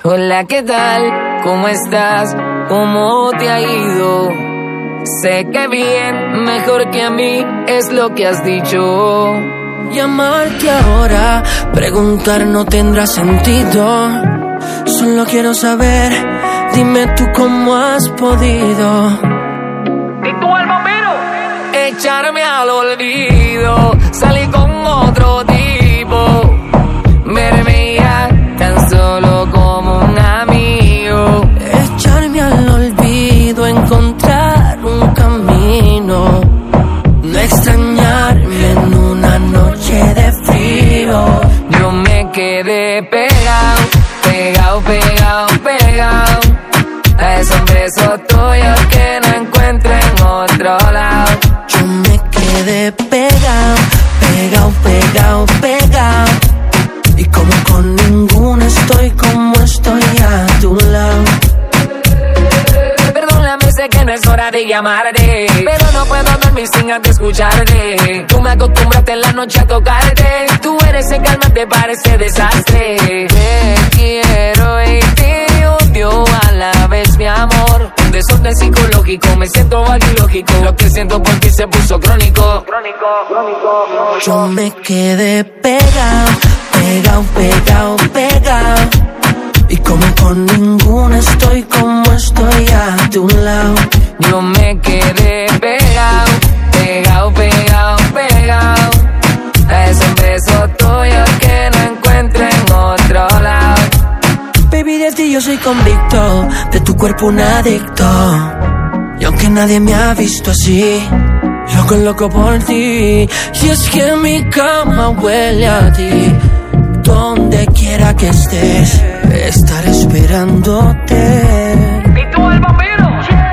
Hola, ¿qué tal? ¿Cómo estás? ¿Cómo te ha ido? Sé que bien, mejor que a mí, es lo que has dicho. Llamarte ahora, preguntar no tendrá sentido. Solo quiero saber, dime tú cómo has podido. ¿Y tú, el bombero? Echarme al olvido, salí con otro tipo, verme ya tan solo como un amigo. Echarme al olvido, encontrar un camino, no extrañarme en una noche de frío. Yo me quedé pegado, pegado, pegado, pegado a esos besos tuyos que no encuentro en otro lado. Yo me quedé pegado, pegado, pegado, pegado. Y como con ninguno estoy como estoy a tu lado. Perdóname, sé que no es hora de llamarte, pero no puedo dormir sin antes escucharte. Tú me acostumbraste en la noche a tocarte. Tú eres el calmante para ese desastre. Te quiero y te odio a la vez, mi amor. Un desorden psicológico, me siento algo ilógico. Lo que siento por ti se puso crónico. Yo me quedé pegado, pegado, pegado, pegado. Y como con ninguno estoy como estoy a tu lado. Yo me quedé pegado, pegado, pegado, pegado a esos besos tuyos que no encuentro en otro lado. Baby, de ti yo soy convicto, de tu cuerpo un adicto. Y aunque nadie me ha visto así, loco, loco por ti. Y es que mi cama huele a ti. Donde quiera que estés, estaré esperándote. ¿Y tú, el bombero?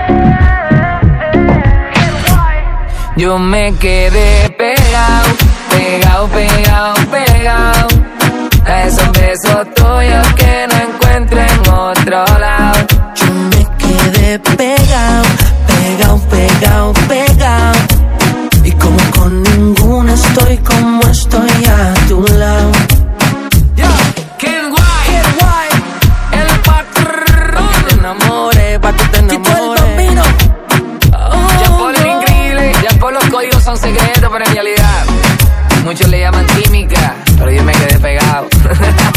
Yo me quedé pegado, pegado, pegado, pegado a esos besos tuyos que no encuentro en otro lado. Yo me quedé pegado, pegado, pegado, pegado. Y como con ninguno estoy como estoy a tu lado. El patrón. Te enamores, pa' que te enamores. Ya por el increíble, ya por los códigos son secretos, pero en realidad muchos le llaman química, pero yo me quedé pegado.